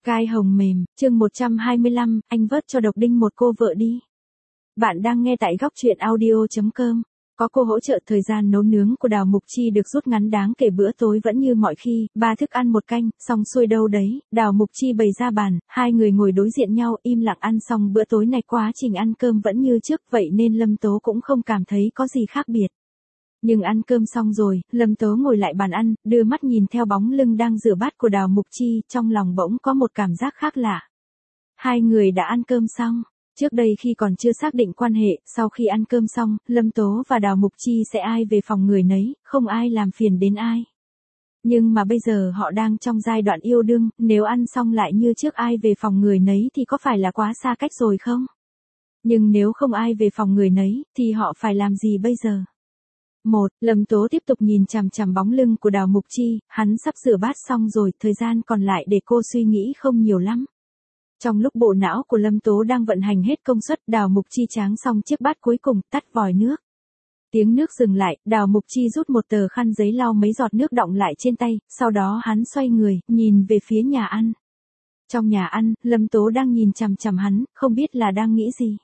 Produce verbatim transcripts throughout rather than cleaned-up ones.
Gai hồng mềm, chương một trăm hai mươi lăm, anh vớt cho Độc Đinh một cô vợ đi. Bạn đang nghe tại góc truyện audio chấm com. Có cô hỗ trợ, thời gian nấu nướng của Đào Mục Chi được rút ngắn đáng kể, bữa tối vẫn như mọi khi, ba thức ăn một canh, xong xuôi đâu đấy, Đào Mục Chi bày ra bàn, hai người ngồi đối diện nhau, im lặng ăn xong bữa tối này. Quá trình ăn cơm vẫn như trước, vậy nên Lâm Tố cũng không cảm thấy có gì khác biệt. Nhưng ăn cơm xong rồi, Lâm Tố ngồi lại bàn ăn, đưa mắt nhìn theo bóng lưng đang rửa bát của Đào Mục Chi, trong lòng bỗng có một cảm giác khác lạ. Hai người đã ăn cơm xong. Trước đây khi còn chưa xác định quan hệ, sau khi ăn cơm xong, Lâm Tố và Đào Mục Chi sẽ ai về phòng người nấy, không ai làm phiền đến ai. Nhưng mà bây giờ họ đang trong giai đoạn yêu đương, nếu ăn xong lại như trước ai về phòng người nấy thì có phải là quá xa cách rồi không? Nhưng nếu không ai về phòng người nấy, thì họ phải làm gì bây giờ? Một, Lâm Tố tiếp tục nhìn chằm chằm bóng lưng của Đào Mục Chi, hắn sắp rửa bát xong rồi, thời gian còn lại để cô suy nghĩ không nhiều lắm. Trong lúc bộ não của Lâm Tố đang vận hành hết công suất, Đào Mục Chi tráng xong chiếc bát cuối cùng, tắt vòi nước. Tiếng nước dừng lại, Đào Mục Chi rút một tờ khăn giấy lau mấy giọt nước đọng lại trên tay, sau đó hắn xoay người, nhìn về phía nhà ăn. Trong nhà ăn, Lâm Tố đang nhìn chằm chằm hắn, không biết là đang nghĩ gì.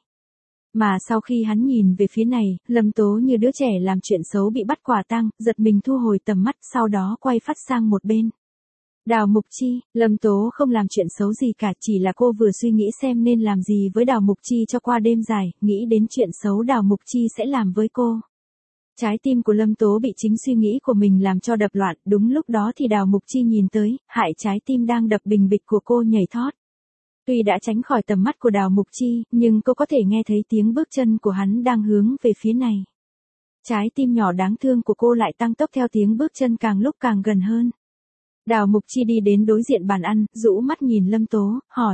Mà sau khi hắn nhìn về phía này, Lâm Tố như đứa trẻ làm chuyện xấu bị bắt quả tang, giật mình thu hồi tầm mắt, sau đó quay phát sang một bên. Đào Mục Chi, Lâm Tố không làm chuyện xấu gì cả, chỉ là cô vừa suy nghĩ xem nên làm gì với Đào Mục Chi cho qua đêm dài, nghĩ đến chuyện xấu Đào Mục Chi sẽ làm với cô. Trái tim của Lâm Tố bị chính suy nghĩ của mình làm cho đập loạn, đúng lúc đó thì Đào Mục Chi nhìn tới, hại trái tim đang đập bình bịch của cô nhảy thót. Tuy đã tránh khỏi tầm mắt của Đào Mục Chi, nhưng cô có thể nghe thấy tiếng bước chân của hắn đang hướng về phía này. Trái tim nhỏ đáng thương của cô lại tăng tốc theo tiếng bước chân càng lúc càng gần hơn. Đào Mục Chi đi đến đối diện bàn ăn, rũ mắt nhìn Lâm Tố, hỏi.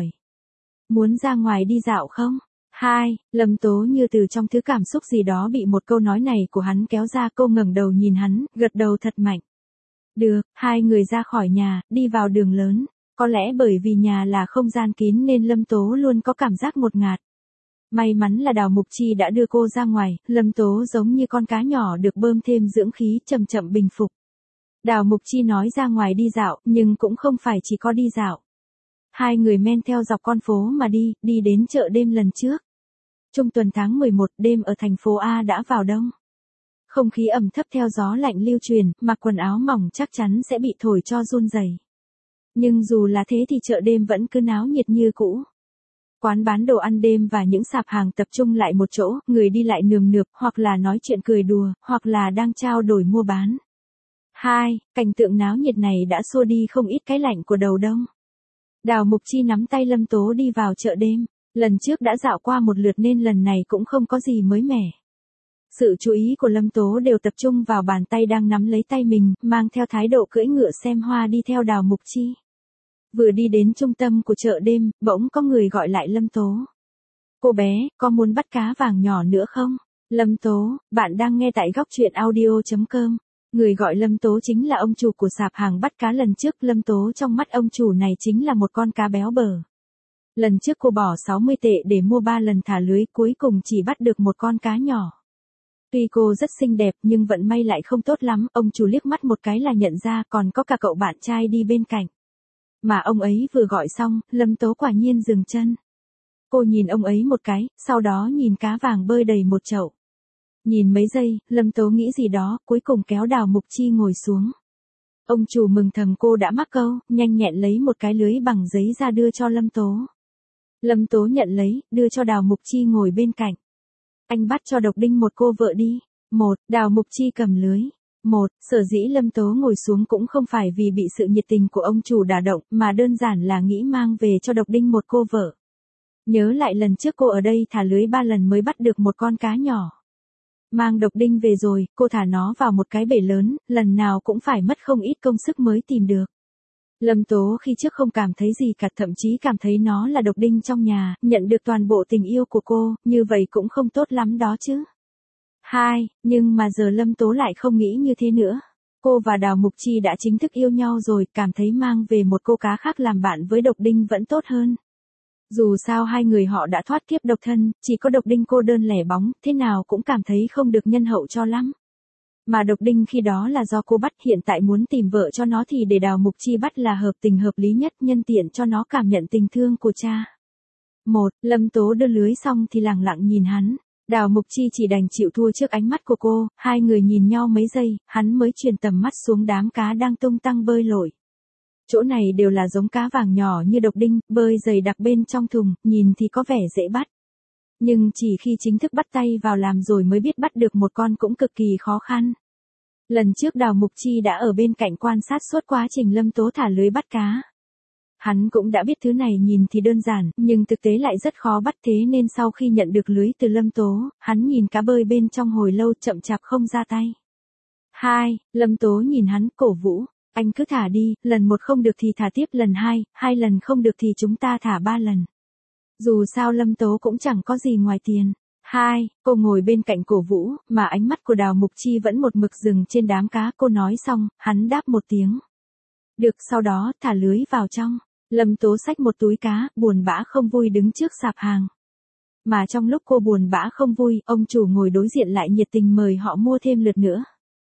Muốn ra ngoài đi dạo không? Hai, Lâm Tố như từ trong thứ cảm xúc gì đó bị một câu nói này của hắn kéo ra, cô ngẩng đầu nhìn hắn, gật đầu thật mạnh. Được, hai người ra khỏi nhà, đi vào đường lớn. Có lẽ bởi vì nhà là không gian kín nên Lâm Tố luôn có cảm giác ngột ngạt. May mắn là Đào Mục Chi đã đưa cô ra ngoài, Lâm Tố giống như con cá nhỏ được bơm thêm dưỡng khí, chậm chậm bình phục. Đào Mục Chi nói ra ngoài đi dạo, nhưng cũng không phải chỉ có đi dạo. Hai người men theo dọc con phố mà đi, đi đến chợ đêm lần trước. Trung tuần tháng mười một, đêm ở thành phố A đã vào đông. Không khí ẩm thấp theo gió lạnh lưu truyền, mặc quần áo mỏng chắc chắn sẽ bị thổi cho run rẩy. Nhưng dù là thế thì chợ đêm vẫn cứ náo nhiệt như cũ. Quán bán đồ ăn đêm và những sạp hàng tập trung lại một chỗ, người đi lại nườm nượp, hoặc là nói chuyện cười đùa, hoặc là đang trao đổi mua bán. Hai, cảnh tượng náo nhiệt này đã xua đi không ít cái lạnh của đầu đông. Đào Mục Chi nắm tay Lâm Tố đi vào chợ đêm, lần trước đã dạo qua một lượt nên lần này cũng không có gì mới mẻ. Sự chú ý của Lâm Tố đều tập trung vào bàn tay đang nắm lấy tay mình, mang theo thái độ cưỡi ngựa xem hoa đi theo Đào Mục Chi. Vừa đi đến trung tâm của chợ đêm, bỗng có người gọi lại Lâm Tố. Cô bé, có muốn bắt cá vàng nhỏ nữa không? Lâm Tố, bạn đang nghe tại góc truyện audio chấm com. Người gọi Lâm Tố chính là ông chủ của sạp hàng bắt cá lần trước. Lâm Tố trong mắt ông chủ này chính là một con cá béo bở. Lần trước cô bỏ sáu mươi tệ để mua ba lần thả lưới, cuối cùng chỉ bắt được một con cá nhỏ. Tuy cô rất xinh đẹp nhưng vận may lại không tốt lắm, ông chủ liếc mắt một cái là nhận ra, còn có cả cậu bạn trai đi bên cạnh. Mà ông ấy vừa gọi xong, Lâm Tố quả nhiên dừng chân. Cô nhìn ông ấy một cái, sau đó nhìn cá vàng bơi đầy một chậu. Nhìn mấy giây, Lâm Tố nghĩ gì đó, cuối cùng kéo Đào Mục Chi ngồi xuống. Ông chủ mừng thầm cô đã mắc câu, nhanh nhẹn lấy một cái lưới bằng giấy ra đưa cho Lâm Tố. Lâm Tố nhận lấy, đưa cho Đào Mục Chi ngồi bên cạnh. Anh bắt cho Độc Đinh một cô vợ đi. Một, Đào Mục Chi cầm lưới. Một, sở dĩ Lâm Tố ngồi xuống cũng không phải vì bị sự nhiệt tình của ông chủ đả động, mà đơn giản là nghĩ mang về cho Độc Đinh một cô vợ. Nhớ lại lần trước cô ở đây thả lưới ba lần mới bắt được một con cá nhỏ. Mang Độc Đinh về rồi, cô thả nó vào một cái bể lớn, lần nào cũng phải mất không ít công sức mới tìm được. Lâm Tố khi trước không cảm thấy gì cả, thậm chí cảm thấy nó là Độc Đinh trong nhà, nhận được toàn bộ tình yêu của cô, như vậy cũng không tốt lắm đó chứ. Hai, nhưng mà giờ Lâm Tố lại không nghĩ như thế nữa. Cô và Đào Mục Chi đã chính thức yêu nhau rồi, cảm thấy mang về một cô cá khác làm bạn với Độc Đinh vẫn tốt hơn. Dù sao hai người họ đã thoát kiếp độc thân, chỉ có Độc Đinh cô đơn lẻ bóng, thế nào cũng cảm thấy không được nhân hậu cho lắm. Mà Độc Đinh khi đó là do cô bắt, hiện tại muốn tìm vợ cho nó thì để Đào Mục Chi bắt là hợp tình hợp lý nhất, nhân tiện cho nó cảm nhận tình thương của cha. Một, Lâm Tố đưa lưới xong thì lẳng lặng nhìn hắn. Đào Mục Chi chỉ đành chịu thua trước ánh mắt của cô, hai người nhìn nhau mấy giây, hắn mới chuyển tầm mắt xuống đám cá đang tung tăng bơi lội. Chỗ này đều là giống cá vàng nhỏ như Độc Đinh, bơi dày đặc bên trong thùng, nhìn thì có vẻ dễ bắt. Nhưng chỉ khi chính thức bắt tay vào làm rồi mới biết bắt được một con cũng cực kỳ khó khăn. Lần trước Đào Mục Chi đã ở bên cạnh quan sát suốt quá trình Lâm Tố thả lưới bắt cá. Hắn cũng đã biết thứ này nhìn thì đơn giản, nhưng thực tế lại rất khó bắt, thế nên sau khi nhận được lưới từ Lâm Tố, hắn nhìn cá bơi bên trong hồi lâu chậm chạp không ra tay. Hai, Lâm Tố nhìn hắn cổ vũ, anh cứ thả đi, lần một không được thì thả tiếp lần hai, hai lần không được thì chúng ta thả ba lần. Dù sao Lâm Tố cũng chẳng có gì ngoài tiền. Hai, cô ngồi bên cạnh cổ vũ, mà ánh mắt của Đào Mục Chi vẫn một mực dừng trên đám cá. Cô nói xong, hắn đáp một tiếng. Được, sau đó thả lưới vào trong. Lâm Tố xách một túi cá, buồn bã không vui đứng trước sạp hàng. Mà trong lúc cô buồn bã không vui, ông chủ ngồi đối diện lại nhiệt tình mời họ mua thêm lượt nữa.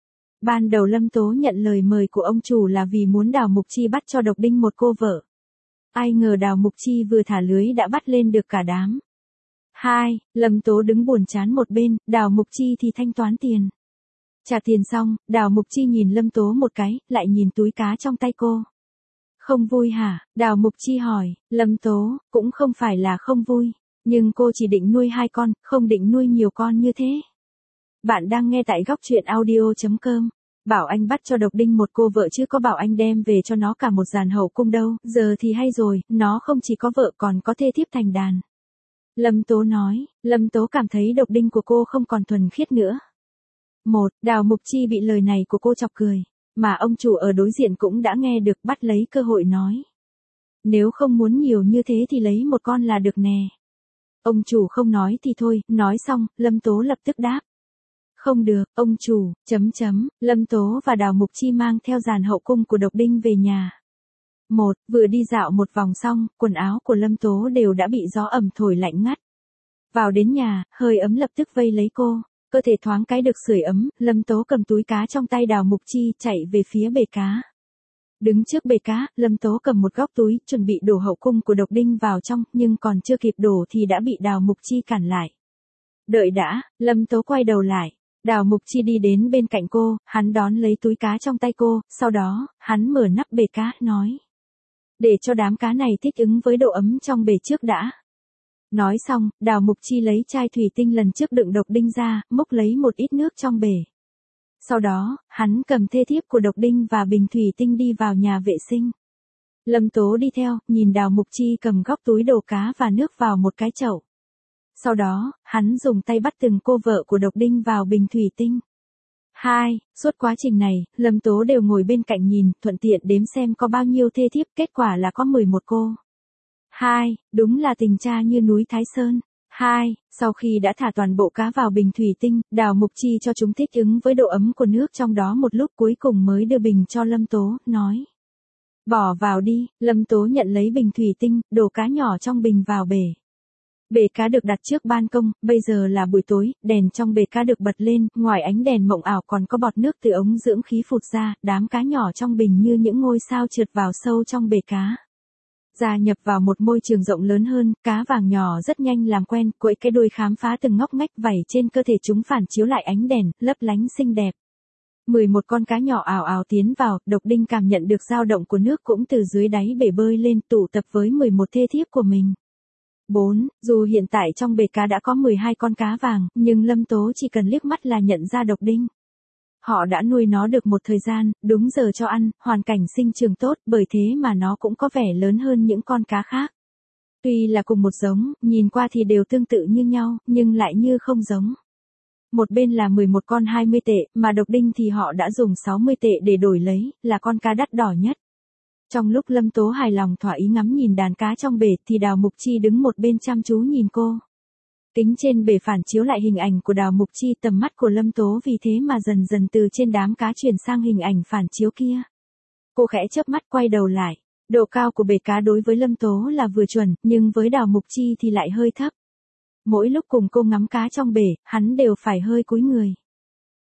Ban đầu Lâm Tố nhận lời mời của ông chủ là vì muốn Đào Mục Chi bắt cho Độc Đinh một cô vợ. Ai ngờ Đào Mục Chi vừa thả lưới đã bắt lên được cả đám. Hai, Lâm Tố đứng buồn chán một bên, Đào Mục Chi thì thanh toán tiền. Trả tiền xong, Đào Mục Chi nhìn Lâm Tố một cái, lại nhìn túi cá trong tay cô. Không vui hả? Đào Mục Chi hỏi. Lâm Tố, cũng không phải là không vui, nhưng cô chỉ định nuôi hai con, không định nuôi nhiều con như thế. Bạn đang nghe tại góc truyện audio chấm com. Bảo anh bắt cho Độc Đinh một cô vợ chứ có bảo anh đem về cho nó cả một dàn hậu cung đâu, giờ thì hay rồi, nó không chỉ có vợ còn có thê thiếp thành đàn. Lâm Tố nói, Lâm Tố cảm thấy Độc Đinh của cô không còn thuần khiết nữa. Một, Đào Mục Chi bị lời này của cô chọc cười, mà ông chủ ở đối diện cũng đã nghe được, bắt lấy cơ hội nói. Nếu không muốn nhiều như thế thì lấy một con là được nè. Ông chủ không nói thì thôi, nói xong, Lâm Tố lập tức đáp. Không được, ông chủ, chấm chấm, Lâm Tố và Đào Mục Chi mang theo dàn hậu cung của Độc Đinh về nhà. Một, vừa đi dạo một vòng xong, quần áo của Lâm Tố đều đã bị gió ẩm thổi lạnh ngắt. Vào đến nhà, hơi ấm lập tức vây lấy cô, cơ thể thoáng cái được sưởi ấm, Lâm Tố cầm túi cá trong tay Đào Mục Chi chạy về phía bể cá. Đứng trước bể cá, Lâm Tố cầm một góc túi, chuẩn bị đổ hậu cung của Độc Đinh vào trong, nhưng còn chưa kịp đổ thì đã bị Đào Mục Chi cản lại. Đợi đã, Lâm Tố quay đầu lại. Đào Mục Chi đi đến bên cạnh cô, hắn đón lấy túi cá trong tay cô, sau đó, hắn mở nắp bể cá, nói. Để cho đám cá này thích ứng với độ ấm trong bể trước đã. Nói xong, Đào Mục Chi lấy chai thủy tinh lần trước đựng Độc Đinh ra, múc lấy một ít nước trong bể. Sau đó, hắn cầm thê thiếp của Độc Đinh và bình thủy tinh đi vào nhà vệ sinh. Lâm Tố đi theo, nhìn Đào Mục Chi cầm góc túi đổ cá và nước vào một cái chậu. Sau đó, hắn dùng tay bắt từng cô vợ của Độc Đinh vào bình thủy tinh. Hai, suốt quá trình này, Lâm Tố đều ngồi bên cạnh nhìn, thuận tiện đếm xem có bao nhiêu thê thiếp, kết quả là có mười một cô. Hai, đúng là tình cha như núi Thái Sơn. Hai, sau khi đã thả toàn bộ cá vào bình thủy tinh, Đào Mục Chi cho chúng thích ứng với độ ấm của nước trong đó một lúc, cuối cùng mới đưa bình cho Lâm Tố, nói. Bỏ vào đi. Lâm Tố nhận lấy bình thủy tinh, đổ cá nhỏ trong bình vào bể. Bể cá được đặt trước ban công, bây giờ là buổi tối, đèn trong bể cá được bật lên, ngoài ánh đèn mộng ảo còn có bọt nước từ ống dưỡng khí phụt ra, đám cá nhỏ trong bình như những ngôi sao trượt vào sâu trong bể cá. Gia nhập vào một môi trường rộng lớn hơn, cá vàng nhỏ rất nhanh làm quen, quẫy cái đuôi khám phá từng ngóc ngách, vảy trên cơ thể chúng phản chiếu lại ánh đèn, lấp lánh xinh đẹp. mười một con cá nhỏ ào ào tiến vào, Độc Đinh cảm nhận được dao động của nước cũng từ dưới đáy bể bơi lên, tụ tập với mười một thê thiếp của mình. Bốn, dù hiện tại trong bể cá đã có mười hai con cá vàng, nhưng Lâm Tố chỉ cần liếc mắt là nhận ra Độc Đinh. Họ đã nuôi nó được một thời gian, đúng giờ cho ăn, hoàn cảnh sinh trưởng tốt, bởi thế mà nó cũng có vẻ lớn hơn những con cá khác. Tuy là cùng một giống, nhìn qua thì đều tương tự như nhau, nhưng lại như không giống. Một bên là mười một con hai mươi tệ, mà Độc Đinh thì họ đã dùng sáu mươi tệ để đổi lấy, là con cá đắt đỏ nhất. Trong lúc Lâm Tố hài lòng thỏa ý ngắm nhìn đàn cá trong bể thì Đào Mục Chi đứng một bên chăm chú nhìn cô. Kính trên bể phản chiếu lại hình ảnh của Đào Mục Chi, tầm mắt của Lâm Tố vì thế mà dần dần từ trên đám cá chuyển sang hình ảnh phản chiếu kia. Cô khẽ chớp mắt quay đầu lại. Độ cao của bể cá đối với Lâm Tố là vừa chuẩn, nhưng với Đào Mục Chi thì lại hơi thấp. Mỗi lúc cùng cô ngắm cá trong bể, hắn đều phải hơi cúi người.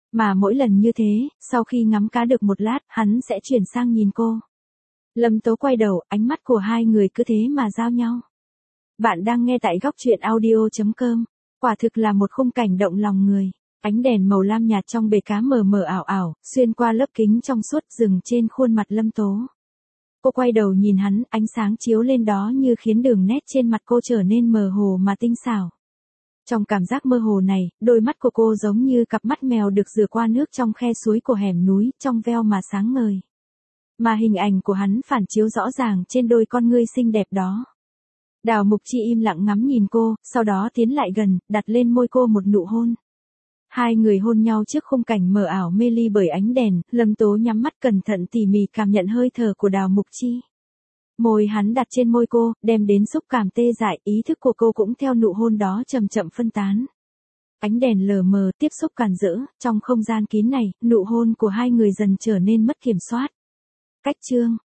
Mà mỗi lần như thế, sau khi ngắm cá được một lát, hắn sẽ chuyển sang nhìn cô. Lâm Tố quay đầu, ánh mắt của hai người cứ thế mà giao nhau. Bạn đang nghe tại góc truyện audio.com. Quả thực là một khung cảnh động lòng người. Ánh đèn màu lam nhạt trong bể cá mờ mờ ảo ảo, xuyên qua lớp kính trong suốt dừng trên khuôn mặt Lâm Tố. Cô quay đầu nhìn hắn, ánh sáng chiếu lên đó như khiến đường nét trên mặt cô trở nên mờ hồ mà tinh xảo. Trong cảm giác mơ hồ này, đôi mắt của cô giống như cặp mắt mèo được rửa qua nước trong khe suối của hẻm núi, trong veo mà sáng ngời. Mà hình ảnh của hắn phản chiếu rõ ràng trên đôi con ngươi xinh đẹp đó. Đào Mục Chi im lặng ngắm nhìn cô, sau đó tiến lại gần, đặt lên môi cô một nụ hôn. Hai người hôn nhau trước khung cảnh mờ ảo mê ly bởi ánh đèn, Lâm Tố nhắm mắt cẩn thận tỉ mỉ cảm nhận hơi thở của Đào Mục Chi. Môi hắn đặt trên môi cô, đem đến xúc cảm tê dại, ý thức của cô cũng theo nụ hôn đó chậm chậm phân tán. Ánh đèn lờ mờ, tiếp xúc cản rỡ, trong không gian kín này, nụ hôn của hai người dần trở nên mất kiểm soát. Cách chương